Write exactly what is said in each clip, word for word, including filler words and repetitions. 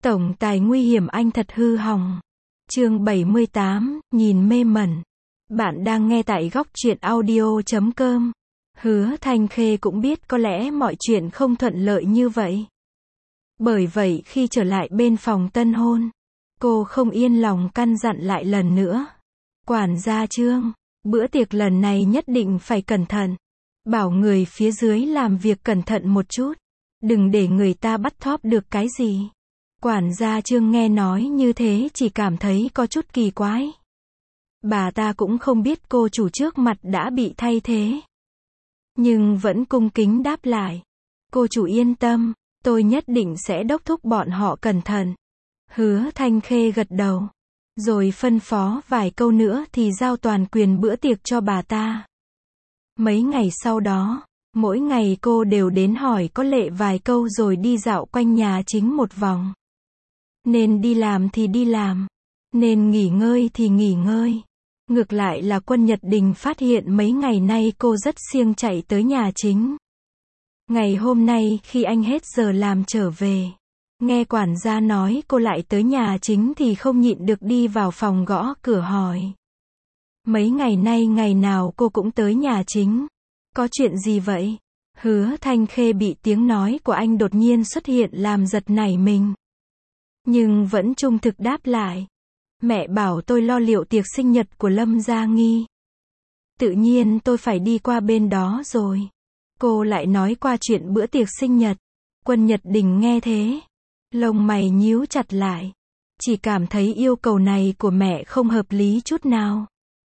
Tổng tài nguy hiểm anh thật hư hỏng. Chương bảy mươi tám, nhìn mê mẩn. Bạn đang nghe tại góc truyện audio chấm com. Hứa Thanh Khê cũng biết có lẽ mọi chuyện không thuận lợi như vậy. Bởi vậy khi trở lại bên phòng tân hôn, cô không yên lòng căn dặn lại lần nữa. Quản gia Trương, bữa tiệc lần này nhất định phải cẩn thận. Bảo người phía dưới làm việc cẩn thận một chút. Đừng để người ta bắt thóp được cái gì. Quản gia Trương nghe nói như thế chỉ cảm thấy có chút kỳ quái. Bà ta cũng không biết cô chủ trước mặt đã bị thay thế. Nhưng vẫn cung kính đáp lại. Cô chủ yên tâm, tôi nhất định sẽ đốc thúc bọn họ cẩn thận. Hứa Thanh Khê gật đầu. Rồi phân phó vài câu nữa thì giao toàn quyền bữa tiệc cho bà ta. Mấy ngày sau đó, mỗi ngày cô đều đến hỏi có lệ vài câu rồi đi dạo quanh nhà chính một vòng. Nên đi làm thì đi làm, nên nghỉ ngơi thì nghỉ ngơi. Ngược lại là Quân Nhật Đình phát hiện mấy ngày nay cô rất siêng chạy tới nhà chính. Ngày hôm nay khi anh hết giờ làm trở về, nghe quản gia nói cô lại tới nhà chính thì không nhịn được đi vào phòng gõ cửa hỏi. Mấy ngày nay ngày nào cô cũng tới nhà chính. Có chuyện gì vậy? Hứa Thanh Khê bị tiếng nói của anh đột nhiên xuất hiện làm giật nảy mình. Nhưng vẫn trung thực đáp lại. Mẹ bảo tôi lo liệu tiệc sinh nhật của Lâm Gia Nghi. Tự nhiên tôi phải đi qua bên đó rồi. Cô lại nói qua chuyện bữa tiệc sinh nhật. Quân Nhật Đình nghe thế, lông mày nhíu chặt lại. Chỉ cảm thấy yêu cầu này của mẹ không hợp lý chút nào.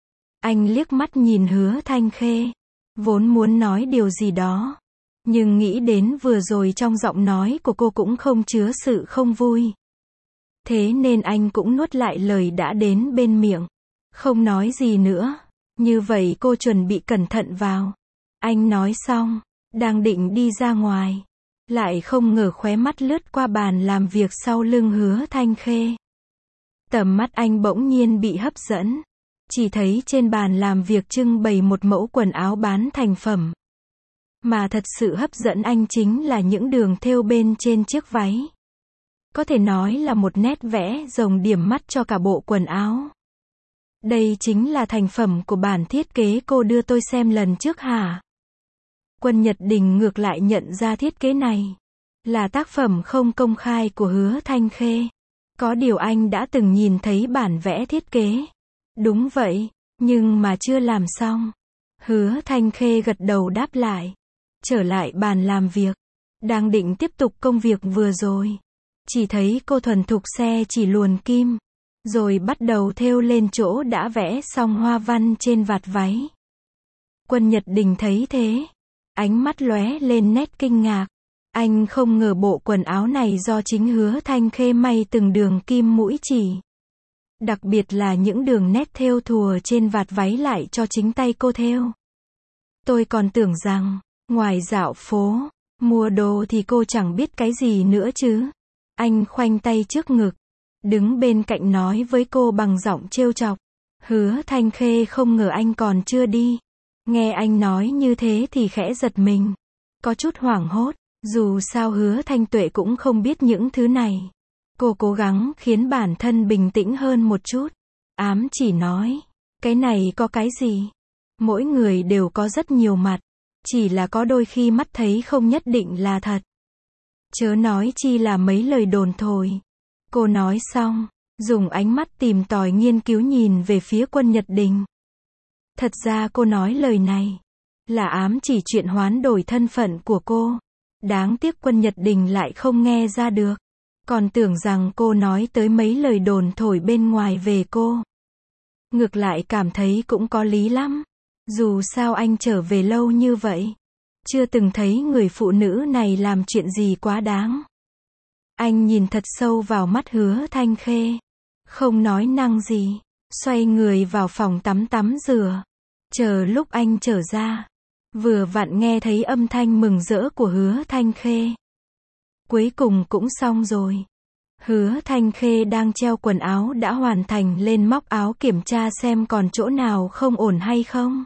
Anh liếc mắt nhìn Hứa Thanh Khê, vốn muốn nói điều gì đó. Nhưng nghĩ đến vừa rồi trong giọng nói của cô cũng không chứa sự không vui. Thế nên anh cũng nuốt lại lời đã đến bên miệng. Không nói gì nữa. Như vậy cô chuẩn bị cẩn thận vào. Anh nói xong, đang định đi ra ngoài. Lại không ngờ khóe mắt lướt qua bàn làm việc sau lưng Hứa Thanh Khê. Tầm mắt anh bỗng nhiên bị hấp dẫn. Chỉ thấy trên bàn làm việc trưng bày một mẫu quần áo bán thành phẩm. Mà thật sự hấp dẫn anh chính là những đường thêu bên trên chiếc váy. Có thể nói là một nét vẽ rồng điểm mắt cho cả bộ quần áo. Đây chính là thành phẩm của bản thiết kế cô đưa tôi xem lần trước hả? Quân Nhật Đình ngược lại nhận ra thiết kế này là tác phẩm không công khai của Hứa Thanh Khê. Có điều anh đã từng nhìn thấy bản vẽ thiết kế. Đúng vậy, nhưng mà chưa làm xong. Hứa Thanh Khê gật đầu đáp lại. Trở lại bàn làm việc. Đang định tiếp tục công việc vừa rồi. Chỉ thấy cô thuần thục xe chỉ luồn kim. Rồi bắt đầu thêu lên chỗ đã vẽ xong hoa văn trên vạt váy. Quân Nhật Đình thấy thế. Ánh mắt lóe lên nét kinh ngạc. Anh không ngờ bộ quần áo này do chính Hứa Thanh Khê may từng đường kim mũi chỉ. Đặc biệt là những đường nét thêu thùa trên vạt váy lại cho chính tay cô thêu. Tôi còn tưởng rằng, ngoài dạo phố, mua đồ thì cô chẳng biết cái gì nữa chứ. Anh khoanh tay trước ngực, đứng bên cạnh nói với cô bằng giọng trêu chọc. Hứa Thanh Khê không ngờ anh còn chưa đi. Nghe anh nói như thế thì khẽ giật mình. Có chút hoảng hốt, dù sao Hứa Thanh Tuệ cũng không biết những thứ này. Cô cố gắng khiến bản thân bình tĩnh hơn một chút. Ám chỉ nói, cái này có cái gì? Mỗi người đều có rất nhiều mặt. Chỉ là có đôi khi mắt thấy không nhất định là thật. Chớ nói chi là mấy lời đồn thổi. Cô nói xong, dùng ánh mắt tìm tòi nghiên cứu nhìn về phía Quân Nhật Đình. Thật ra cô nói lời này là ám chỉ chuyện hoán đổi thân phận của cô. Đáng tiếc Quân Nhật Đình lại không nghe ra được. Còn tưởng rằng cô nói tới mấy lời đồn thổi bên ngoài về cô. Ngược lại cảm thấy cũng có lý lắm. Dù sao anh trở về lâu như vậy, chưa từng thấy người phụ nữ này làm chuyện gì quá đáng. Anh nhìn thật sâu vào mắt Hứa Thanh Khê. Không nói năng gì. Xoay người vào phòng tắm tắm rửa. Chờ lúc anh trở ra. Vừa vặn nghe thấy âm thanh mừng rỡ của Hứa Thanh Khê. Cuối cùng cũng xong rồi. Hứa Thanh Khê đang treo quần áo đã hoàn thành lên móc áo kiểm tra xem còn chỗ nào không ổn hay không.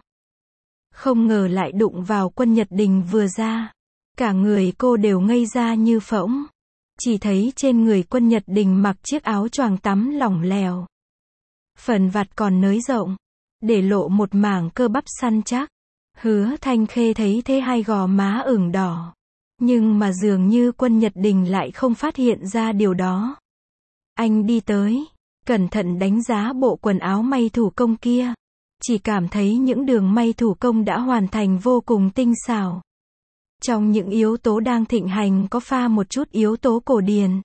Không ngờ lại đụng vào Quân Nhật Đình vừa ra. Cả người cô đều ngây ra như phỗng. chỉ thấy trên người Quân Nhật Đình mặc chiếc áo choàng tắm lỏng lẻo. Phần vạt còn nới rộng, để lộ một mảng cơ bắp săn chắc. Hứa Thanh Khê thấy thế hai gò má ửng đỏ. Nhưng mà dường như Quân Nhật Đình lại không phát hiện ra điều đó. Anh đi tới, cẩn thận đánh giá bộ quần áo may thủ công kia. Chỉ cảm thấy những đường may thủ công đã hoàn thành vô cùng tinh xảo. Trong những yếu tố đang thịnh hành có pha một chút yếu tố cổ điển,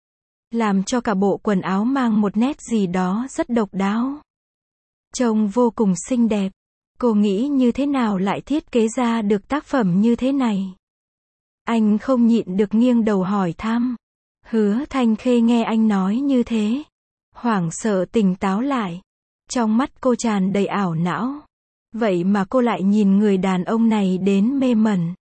làm cho cả bộ quần áo mang một nét gì đó rất độc đáo. Trông vô cùng xinh đẹp. Cô nghĩ như thế nào lại thiết kế ra được tác phẩm như thế này? Anh không nhịn được nghiêng đầu hỏi thăm. Hứa Thanh Khê nghe anh nói như thế, hoảng sợ tỉnh táo lại. Trong mắt cô tràn đầy ảo não. Vậy mà cô lại nhìn người đàn ông này đến mê mẩn.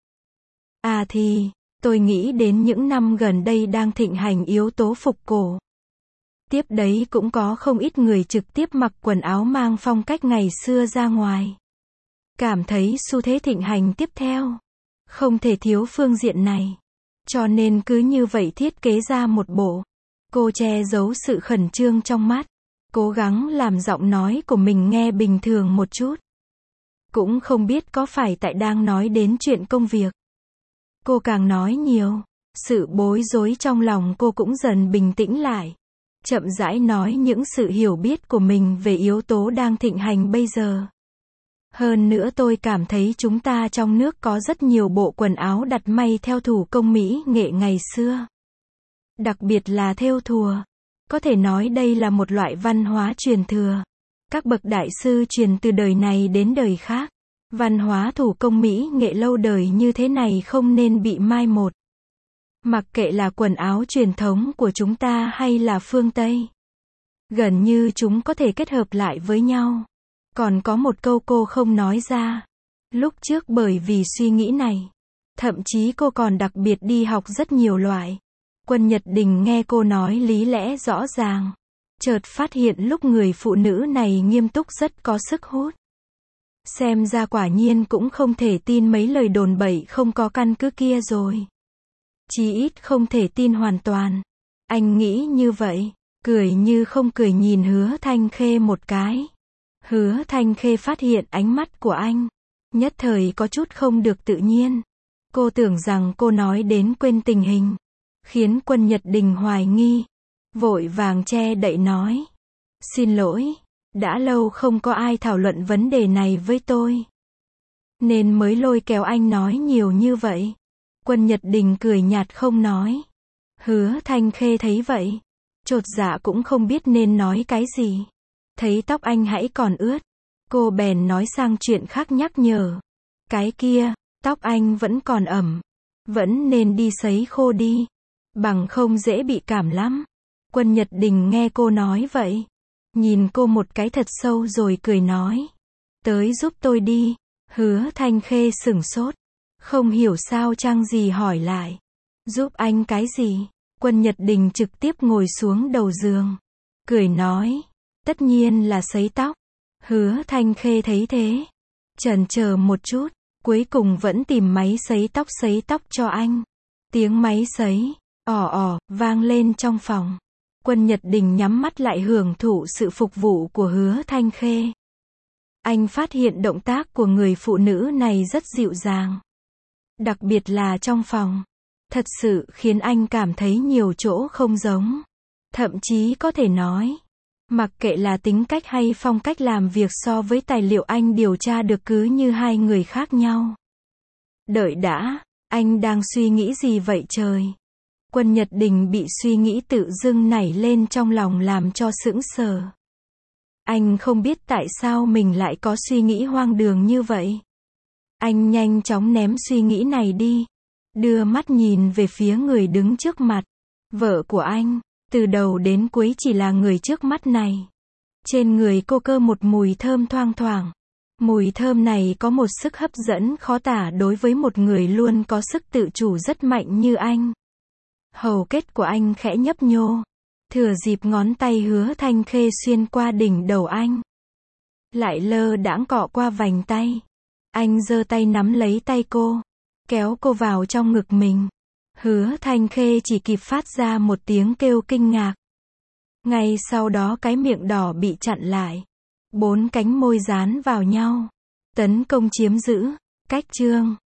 À thì, tôi nghĩ đến những năm gần đây đang thịnh hành yếu tố phục cổ. Tiếp đấy cũng có không ít người trực tiếp mặc quần áo mang phong cách ngày xưa ra ngoài. Cảm thấy xu thế thịnh hành tiếp theo không thể thiếu phương diện này. Cho nên cứ như vậy thiết kế ra một bộ. Cô che giấu sự khẩn trương trong mắt, cố gắng làm giọng nói của mình nghe bình thường một chút. Cũng không biết có phải tại đang nói đến chuyện công việc. Cô càng nói nhiều, sự bối rối trong lòng cô cũng dần bình tĩnh lại. Chậm rãi nói những sự hiểu biết của mình về yếu tố đang thịnh hành bây giờ. Hơn nữa tôi cảm thấy chúng ta trong nước có rất nhiều bộ quần áo đặt may theo thủ công mỹ nghệ ngày xưa. Đặc biệt là thêu thùa. Có thể nói đây là một loại văn hóa truyền thừa. Các bậc đại sư truyền từ đời này đến đời khác. Văn hóa thủ công mỹ nghệ lâu đời như thế này không nên bị mai một. Mặc kệ là quần áo truyền thống của chúng ta hay là phương Tây. Gần như chúng có thể kết hợp lại với nhau. Còn có một câu cô không nói ra. Lúc trước bởi vì suy nghĩ này, thậm chí cô còn đặc biệt đi học rất nhiều loại. Quân Nhật Đình nghe cô nói lý lẽ rõ ràng. Chợt phát hiện lúc người phụ nữ này nghiêm túc rất có sức hút. Xem ra quả nhiên cũng không thể tin mấy lời đồn bậy không có căn cứ kia rồi. Chí ít không thể tin hoàn toàn. Anh nghĩ như vậy, cười như không cười nhìn Hứa Thanh Khê một cái. Hứa Thanh Khê phát hiện ánh mắt của anh, nhất thời có chút không được tự nhiên. Cô tưởng rằng cô nói đến quên tình hình, khiến Quân Nhật Đình hoài nghi, vội vàng che đậy nói. Xin lỗi, đã lâu không có ai thảo luận vấn đề này với tôi. Nên mới lôi kéo anh nói nhiều như vậy. Quân Nhật Đình cười nhạt không nói. Hứa Thanh Khê thấy vậy, chột dạ cũng không biết nên nói cái gì. Thấy tóc anh hãy còn ướt, cô bèn nói sang chuyện khác nhắc nhở. Cái kia, tóc anh vẫn còn ẩm, vẫn nên đi sấy khô đi, bằng không dễ bị cảm lắm. Quân Nhật Đình nghe cô nói vậy, nhìn cô một cái thật sâu rồi cười nói. Tới giúp tôi đi. Hứa Thanh Khê sửng sốt, không hiểu sao chăng gì hỏi lại. Giúp anh cái gì? Quân Nhật Đình trực tiếp ngồi xuống đầu giường, cười nói. Tất nhiên là sấy tóc. Hứa Thanh Khê thấy thế, chần chờ một chút, cuối cùng vẫn tìm máy sấy tóc sấy tóc cho anh. Tiếng máy sấy, ò ò, vang lên trong phòng. Quân Nhật Đình nhắm mắt lại hưởng thụ sự phục vụ của Hứa Thanh Khê. Anh phát hiện động tác của người phụ nữ này rất dịu dàng. Đặc biệt là trong phòng. Thật sự khiến anh cảm thấy nhiều chỗ không giống. Thậm chí có thể nói, mặc kệ là tính cách hay phong cách làm việc so với tài liệu anh điều tra được cứ như hai người khác nhau. Đợi đã, anh đang suy nghĩ gì vậy trời? Quân Nhật Đình bị suy nghĩ tự dưng nảy lên trong lòng làm cho sững sờ. Anh không biết tại sao mình lại có suy nghĩ hoang đường như vậy. Anh nhanh chóng ném suy nghĩ này đi, đưa mắt nhìn về phía người đứng trước mặt. Vợ của anh, từ đầu đến cuối chỉ là người trước mắt này. Trên người cô cơ một mùi thơm thoang thoảng. Mùi thơm này có một sức hấp dẫn khó tả đối với một người luôn có sức tự chủ rất mạnh như anh. Hầu kết của anh khẽ nhấp nhô. Thừa dịp ngón tay Hứa Thanh Khê xuyên qua đỉnh đầu anh, lại lơ đãng cọ qua vành tay. Anh giơ tay nắm lấy tay cô, kéo cô vào trong ngực mình. Hứa Thanh Khê chỉ kịp phát ra một tiếng kêu kinh ngạc. Ngay sau đó cái miệng đỏ bị chặn lại. Bốn cánh môi dán vào nhau. Tấn công chiếm giữ. Cách chương